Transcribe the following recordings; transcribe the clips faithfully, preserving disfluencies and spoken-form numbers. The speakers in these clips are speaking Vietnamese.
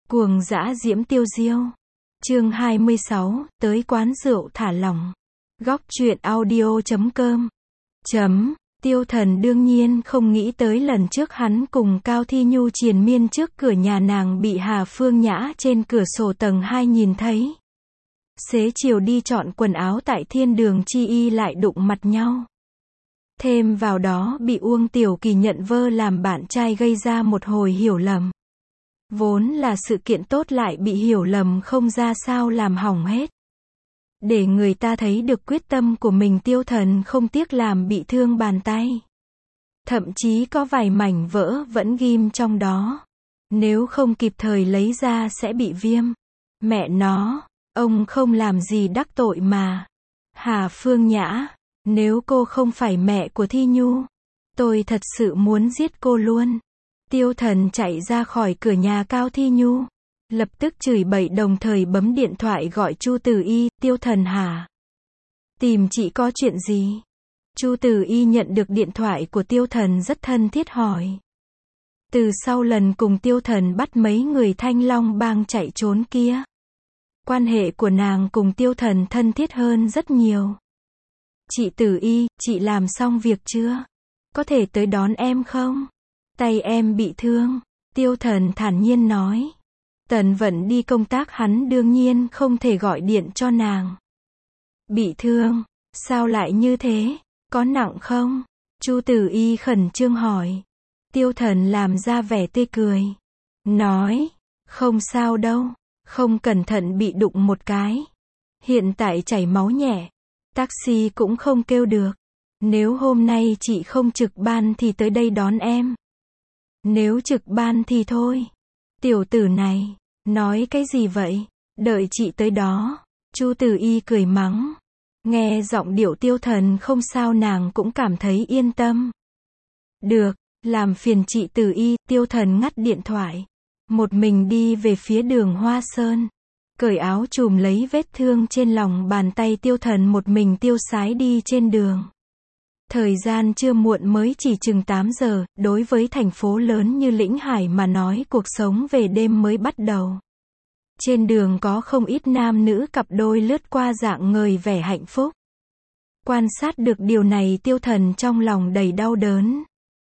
Cuồng dã diễm tiêu diêu. Chương hai mươi sáu, tới quán rượu thả lỏng. Góc truyện audio chấm com. Chấm. Tiêu Thần đương nhiên không nghĩ tới lần trước hắn cùng Cao Thi Nhu triền miên trước cửa nhà nàng bị Hà Phương Nhã trên cửa sổ tầng hai nhìn thấy. Xế chiều đi chọn quần áo tại thiên đường chi y lại đụng mặt nhau. Thêm vào đó bị Uông Tiểu Kỳ nhận vơ làm bạn trai gây ra một hồi hiểu lầm. Vốn là sự kiện tốt lại bị hiểu lầm không ra sao làm hỏng hết. Để người ta thấy được quyết tâm của mình, Tiêu Thần không tiếc làm bị thương bàn tay. Thậm chí có vài mảnh vỡ vẫn ghim trong đó. Nếu không kịp thời lấy ra sẽ bị viêm. Mẹ nó, ông không làm gì đắc tội mà. Hà Phương Nhã, nếu cô không phải mẹ của Thi Nhu, tôi thật sự muốn giết cô luôn. Tiêu Thần chạy ra khỏi cửa nhà Cao Thi Nhu, lập tức chửi bậy đồng thời bấm điện thoại gọi Chu Tử Y. Tiêu Thần hả? Tìm chị có chuyện gì? Chu Tử Y nhận được điện thoại của Tiêu Thần rất thân thiết hỏi. Từ sau lần cùng Tiêu Thần bắt mấy người Thanh Long bang chạy trốn kia, quan hệ của nàng cùng Tiêu Thần thân thiết hơn rất nhiều. Chị Tử Y, chị làm xong việc chưa? Có thể tới đón em không? Tay em bị thương. Tiêu Thần thản nhiên nói. Tần Vận đi công tác, hắn đương nhiên không thể gọi điện cho nàng. Bị thương? Sao lại như thế? Có nặng không? Chu Tử Y khẩn trương hỏi. Tiêu Thần làm ra vẻ tươi cười. Nói, không sao đâu, không cẩn thận bị đụng một cái. Hiện tại chảy máu nhẹ, taxi cũng không kêu được. Nếu hôm nay chị không trực ban thì tới đây đón em. Nếu trực ban thì thôi. Tiểu tử này, nói cái gì vậy? Đợi chị tới đó. Chu Tử Y cười mắng. Nghe giọng điệu Tiêu Thần không sao nàng cũng cảm thấy yên tâm. Được, làm phiền chị Tử Y. Tiêu Thần ngắt điện thoại. Một mình đi về phía đường Hoa Sơn. Cởi áo trùm lấy vết thương trên lòng bàn tay, Tiêu Thần một mình tiêu sái đi trên đường. Thời gian chưa muộn, mới chỉ chừng tám giờ, đối với thành phố lớn như Lĩnh Hải mà nói, cuộc sống về đêm mới bắt đầu. Trên đường có không ít nam nữ cặp đôi lướt qua rạng ngời vẻ hạnh phúc. Quan sát được điều này, Tiêu Thần trong lòng đầy đau đớn.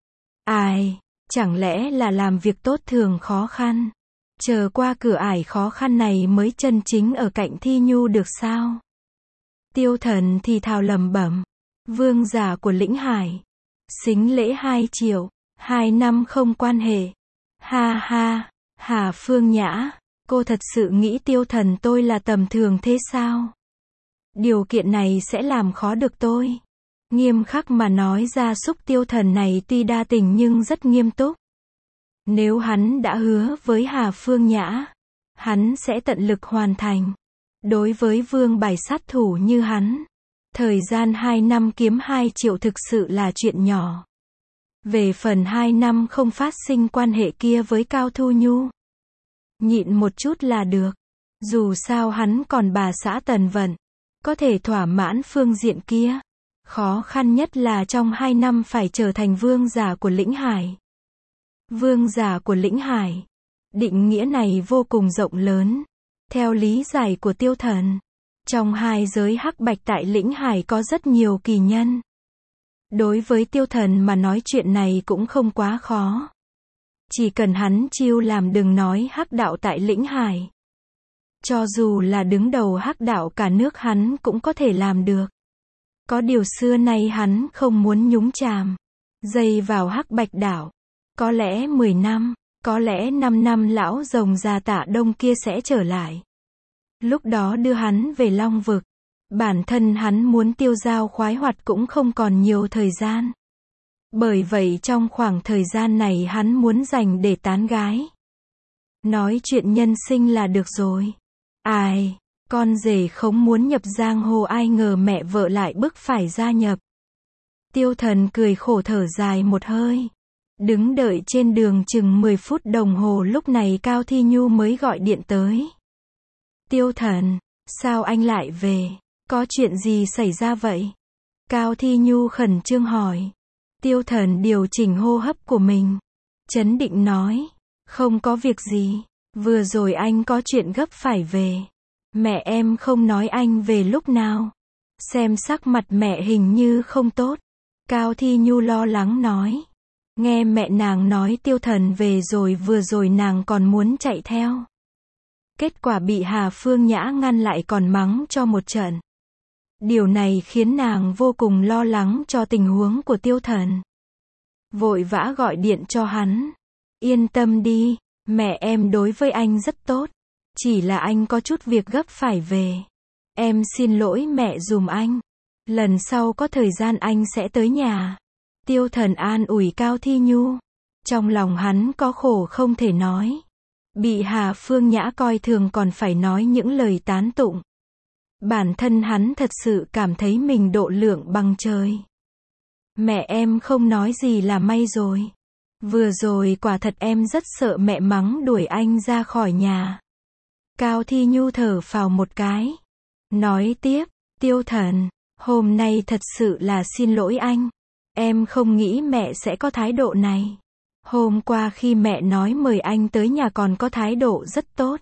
Ai, chẳng lẽ là làm việc tốt thường khó khăn? Chờ qua cửa ải khó khăn này mới chân chính ở cạnh Thi Nhu được sao? Tiêu Thần thì thào lẩm bẩm. Vương giả của Lĩnh Hải. Sính lễ hai triệu. Hai năm không quan hệ. Ha ha. Hà Phương Nhã, cô thật sự nghĩ Tiêu Thần tôi là tầm thường thế sao? Điều kiện này sẽ làm khó được tôi. Nghiêm khắc mà nói ra, xúc Tiêu Thần này tuy đa tình nhưng rất nghiêm túc. Nếu hắn đã hứa với Hà Phương Nhã, hắn sẽ tận lực hoàn thành. Đối với vương bài sát thủ như hắn, thời gian hai năm kiếm hai triệu thực sự là chuyện nhỏ. Về phần hai năm không phát sinh quan hệ kia với Cao Thu Nhu, nhịn một chút là được. Dù sao hắn còn bà xã Tần Vận, có thể thỏa mãn phương diện kia. Khó khăn nhất là trong hai năm phải trở thành vương giả của Lĩnh Hải. Vương giả của Lĩnh Hải. Định nghĩa này vô cùng rộng lớn. Theo lý giải của Tiêu Thần, trong hai giới hắc bạch tại Lĩnh Hải có rất nhiều kỳ nhân. Đối với Tiêu Thần mà nói chuyện này cũng không quá khó. Chỉ cần hắn chiêu làm, đừng nói hắc đạo tại Lĩnh Hải. Cho dù là đứng đầu hắc đạo cả nước hắn cũng có thể làm được. Có điều xưa nay hắn không muốn nhúng chàm dây vào hắc bạch đạo. Có lẽ mười năm, có lẽ năm năm lão rồng già Tạ Đông kia sẽ trở lại. Lúc đó đưa hắn về Long Vực. Bản thân hắn muốn tiêu dao khoái hoạt cũng không còn nhiều thời gian. Bởi vậy trong khoảng thời gian này hắn muốn dành để tán gái. Nói chuyện nhân sinh là được rồi. Ai, con rể không muốn nhập giang hồ, ai ngờ mẹ vợ lại bức phải gia nhập. Tiêu Thần cười khổ thở dài một hơi. Đứng đợi trên đường chừng mười phút đồng hồ, lúc này Cao Thi Nhu mới gọi điện tới. Tiêu Thần, sao anh lại về? Có chuyện gì xảy ra vậy? Cao Thi Nhu khẩn trương hỏi. Tiêu Thần điều chỉnh hô hấp của mình, trấn định nói. Không có việc gì. Vừa rồi anh có chuyện gấp phải về. Mẹ em không nói anh về lúc nào. Xem sắc mặt mẹ hình như không tốt. Cao Thi Nhu lo lắng nói. Nghe mẹ nàng nói Tiêu Thần về rồi, vừa rồi nàng còn muốn chạy theo. Kết quả bị Hà Phương Nhã ngăn lại còn mắng cho một trận. Điều này khiến nàng vô cùng lo lắng cho tình huống của Tiêu Thần. Vội vã gọi điện cho hắn. Yên tâm đi, mẹ em đối với anh rất tốt. Chỉ là anh có chút việc gấp phải về. Em xin lỗi mẹ giùm anh. Lần sau có thời gian anh sẽ tới nhà. Tiêu Thần an ủi Cao Thi Nhu. Trong lòng hắn có khổ không thể nói. Bị Hà Phương Nhã coi thường còn phải nói những lời tán tụng. Bản thân hắn thật sự cảm thấy mình độ lượng bằng trời. Mẹ em không nói gì là may rồi. Vừa rồi quả thật em rất sợ mẹ mắng đuổi anh ra khỏi nhà. Cao Thi Nhu thở phào một cái. Nói tiếp, Tiêu Thần, hôm nay thật sự là xin lỗi anh. Em không nghĩ mẹ sẽ có thái độ này. Hôm qua khi mẹ nói mời anh tới nhà còn có thái độ rất tốt.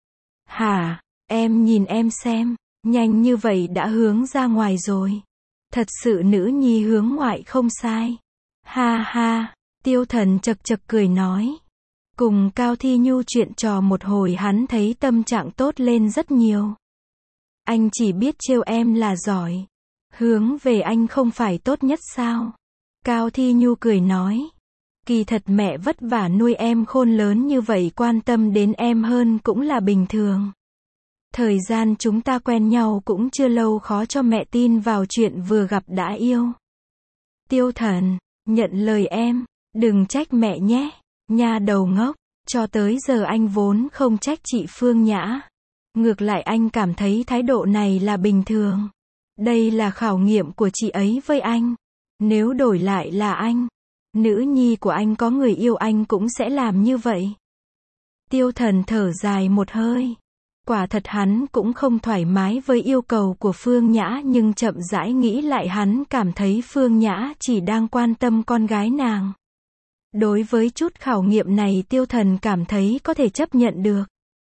Hả, em nhìn em xem, nhanh như vậy đã hướng ra ngoài rồi. Thật sự nữ nhi hướng ngoại không sai. Ha ha, Tiêu Thần chật chật cười nói. Cùng Cao Thi Nhu chuyện trò một hồi hắn thấy tâm trạng tốt lên rất nhiều. Anh chỉ biết trêu em là giỏi. Hướng về anh không phải tốt nhất sao? Cao Thi Nhu cười nói. Kỳ thật mẹ vất vả nuôi em khôn lớn như vậy, quan tâm đến em hơn cũng là bình thường. Thời gian chúng ta quen nhau cũng chưa lâu, khó cho mẹ tin vào chuyện vừa gặp đã yêu. Tiêu Thần, nhận lời em, đừng trách mẹ nhé. Nha đầu ngốc, cho tới giờ anh vốn không trách chị Phương Nhã. Ngược lại anh cảm thấy thái độ này là bình thường. Đây là khảo nghiệm của chị ấy với anh. Nếu đổi lại là anh, nữ nhi của anh có người yêu anh cũng sẽ làm như vậy. Tiêu Thần thở dài một hơi. Quả thật hắn cũng không thoải mái với yêu cầu của Phương Nhã, nhưng chậm rãi nghĩ lại hắn cảm thấy Phương Nhã chỉ đang quan tâm con gái nàng. Đối với chút khảo nghiệm này Tiêu Thần cảm thấy có thể chấp nhận được.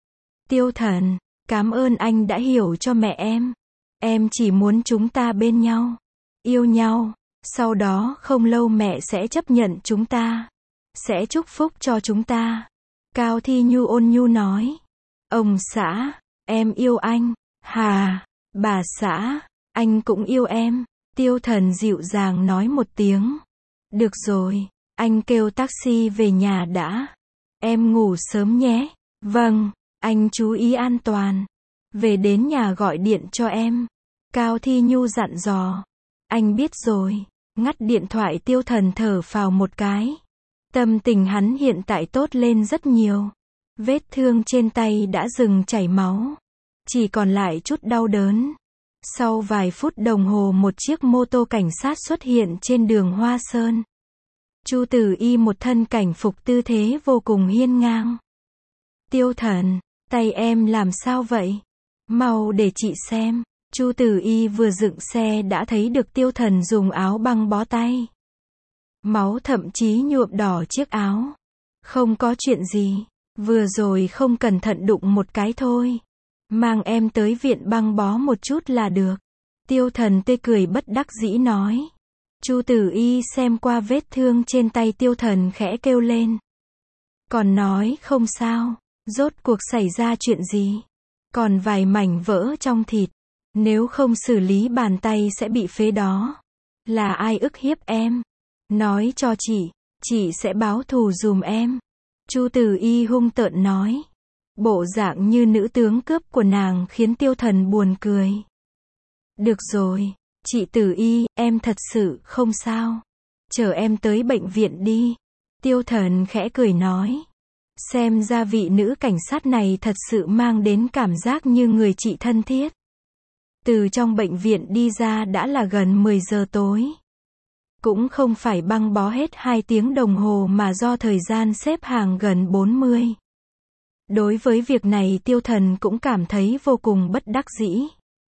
Tiêu Thần, cảm ơn anh đã hiểu cho mẹ em. Em chỉ muốn chúng ta bên nhau, yêu nhau. Sau đó không lâu mẹ sẽ chấp nhận chúng ta. Sẽ chúc phúc cho chúng ta. Cao Thi Nhu ôn nhu nói. Ông xã, em yêu anh. Hà, bà xã, anh cũng yêu em. Tiêu Thần dịu dàng nói một tiếng. Được rồi, anh kêu taxi về nhà đã. Em ngủ sớm nhé. Vâng, anh chú ý an toàn. Về đến nhà gọi điện cho em. Cao Thi Nhu dặn dò. Anh biết rồi. Ngắt điện thoại Tiêu Thần thở phào một cái. Tâm tình hắn hiện tại tốt lên rất nhiều. Vết thương trên tay đã dừng chảy máu. Chỉ còn lại chút đau đớn. Sau vài phút đồng hồ một chiếc mô tô cảnh sát xuất hiện trên đường Hoa Sơn. Chu Tử Y một thân cảnh phục tư thế vô cùng hiên ngang. Tiêu Thần, tay em làm sao vậy? Mau để chị xem. Chu Tử Y vừa dựng xe đã thấy được Tiêu Thần dùng áo băng bó tay. Máu thậm chí nhuộm đỏ chiếc áo. Không có chuyện gì. Vừa rồi không cẩn thận đụng một cái thôi. Mang em tới viện băng bó một chút là được. Tiêu Thần tươi cười bất đắc dĩ nói. Chu Tử Y xem qua vết thương trên tay Tiêu Thần khẽ kêu lên. Còn nói không sao. Rốt cuộc xảy ra chuyện gì? Còn vài mảnh vỡ trong thịt. Nếu không xử lý bàn tay sẽ bị phế đó. Là ai ức hiếp em? Nói cho chị, chị sẽ báo thù dùm em. Chu Tử Y hung tợn nói. Bộ dạng như nữ tướng cướp của nàng khiến Tiêu Thần buồn cười. Được rồi, chị Tử Y, em thật sự không sao. Chở em tới bệnh viện đi. Tiêu Thần khẽ cười nói. Xem ra vị nữ cảnh sát này thật sự mang đến cảm giác như người chị thân thiết. Từ trong bệnh viện đi ra đã là gần mười giờ tối. Cũng không phải băng bó hết hai tiếng đồng hồ mà do thời gian xếp hàng gần bốn mươi. Đối với việc này Tiêu Thần cũng cảm thấy vô cùng bất đắc dĩ.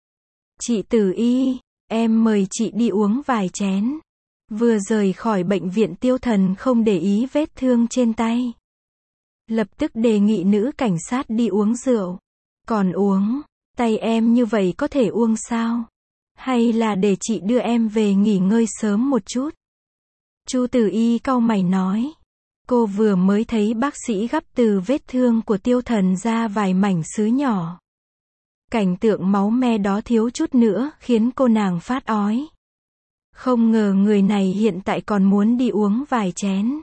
Chị Tử Y, em mời chị đi uống vài chén. Vừa rời khỏi bệnh viện Tiêu Thần không để ý vết thương trên tay. lập tức đề nghị nữ cảnh sát đi uống rượu. Còn uống, tay em như vậy có thể uống sao? Hay là để chị đưa em về nghỉ ngơi sớm một chút? Chu Tử Y cau mày nói. Cô vừa mới thấy bác sĩ gắp từ vết thương của Tiêu Thần ra vài mảnh sứ nhỏ. Cảnh tượng máu me đó thiếu chút nữa khiến cô nàng phát ói. Không ngờ người này hiện tại còn muốn đi uống vài chén.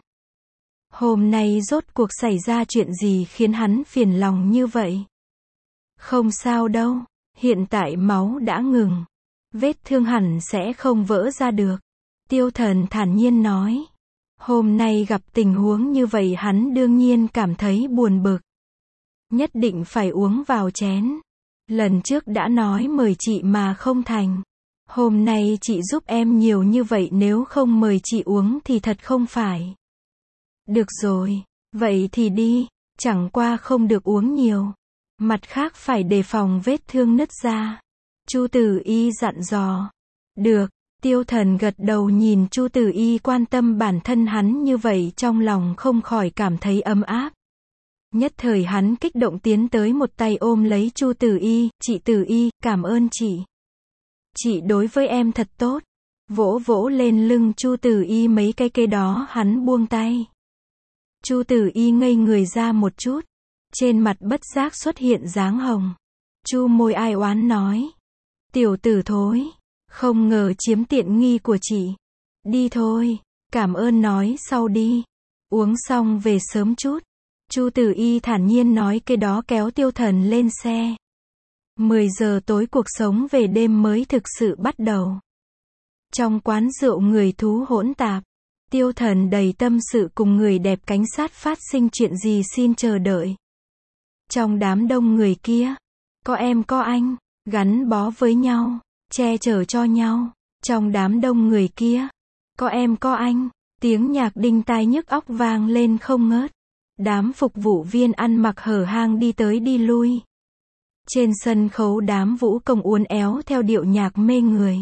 Hôm nay rốt cuộc xảy ra chuyện gì khiến hắn phiền lòng như vậy? Không sao đâu, hiện tại máu đã ngừng. Vết thương hẳn sẽ không vỡ ra được. Tiêu Thần thản nhiên nói. Hôm nay gặp tình huống như vậy hắn đương nhiên cảm thấy buồn bực. Nhất định phải uống vào chén. Lần trước đã nói mời chị mà không thành. Hôm nay chị giúp em nhiều như vậy nếu không mời chị uống thì thật không phải. Được rồi, vậy thì đi, chẳng qua không được uống nhiều. Mặt khác phải đề phòng vết thương nứt ra. Chu Tử Y dặn dò. Được, Tiêu Thần gật đầu nhìn Chu Tử Y quan tâm bản thân hắn như vậy trong lòng không khỏi cảm thấy ấm áp. Nhất thời hắn kích động tiến tới một tay ôm lấy Chu Tử Y, chị Tử Y, cảm ơn chị. Chị đối với em thật tốt. Vỗ vỗ lên lưng Chu Tử Y mấy cái kế đó hắn buông tay. Chu Tử Y ngây người ra một chút. Trên mặt bất giác xuất hiện dáng hồng. Chu môi ai oán nói. Tiểu tử thối. Không ngờ chiếm tiện nghi của chị. Đi thôi. Cảm ơn nói sau đi. Uống xong về sớm chút. Chu Tử Y thản nhiên nói cái đó kéo Tiêu Thần lên xe. mười giờ tối cuộc sống về đêm mới thực sự bắt đầu. Trong quán rượu người thú hỗn tạp. Tiêu Thần đầy tâm sự cùng người đẹp cảnh sát phát sinh chuyện gì xin chờ đợi. Trong đám đông người kia, có em có anh, gắn bó với nhau, che chở cho nhau. Trong đám đông người kia, có em có anh, tiếng nhạc đinh tai nhức óc vang lên không ngớt. Đám phục vụ viên ăn mặc hở hang đi tới đi lui. Trên sân khấu đám vũ công uốn éo theo điệu nhạc mê người.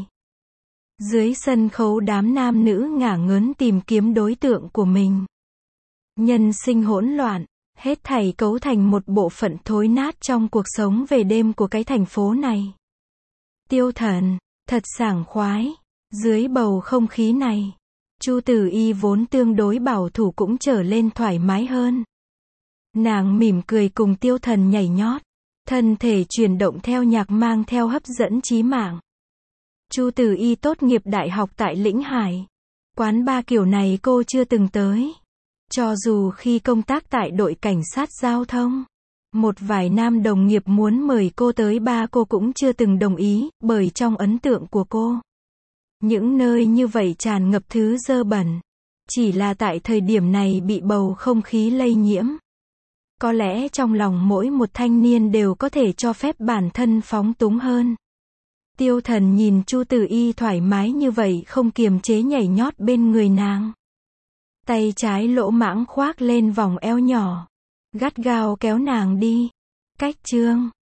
Dưới sân khấu đám nam nữ ngả ngớn tìm kiếm đối tượng của mình. Nhân sinh hỗn loạn, hết thảy cấu thành một bộ phận thối nát trong cuộc sống về đêm của cái thành phố này. Tiêu Thần, thật sảng khoái. Dưới bầu không khí này, Chu Tử Y vốn tương đối bảo thủ cũng trở lên thoải mái hơn. Nàng mỉm cười cùng Tiêu Thần nhảy nhót, thân thể chuyển động theo nhạc mang theo hấp dẫn chí mạng. Chu Tử Y tốt nghiệp đại học tại Lĩnh Hải. Quán bar kiểu này cô chưa từng tới. Cho dù khi công tác tại đội cảnh sát giao thông, một vài nam đồng nghiệp muốn mời cô tới bar cô cũng chưa từng đồng ý, bởi trong ấn tượng của cô, những nơi như vậy tràn ngập thứ dơ bẩn. Chỉ là tại thời điểm này bị bầu không khí lây nhiễm. Có lẽ trong lòng mỗi một thanh niên đều có thể cho phép bản thân phóng túng hơn. Tiêu Thần nhìn Chu Tử Y thoải mái như vậy không kiềm chế nhảy nhót bên người nàng. Tay trái lỗ mãng khoác lên vòng eo nhỏ, gắt gao kéo nàng đi. Cách chương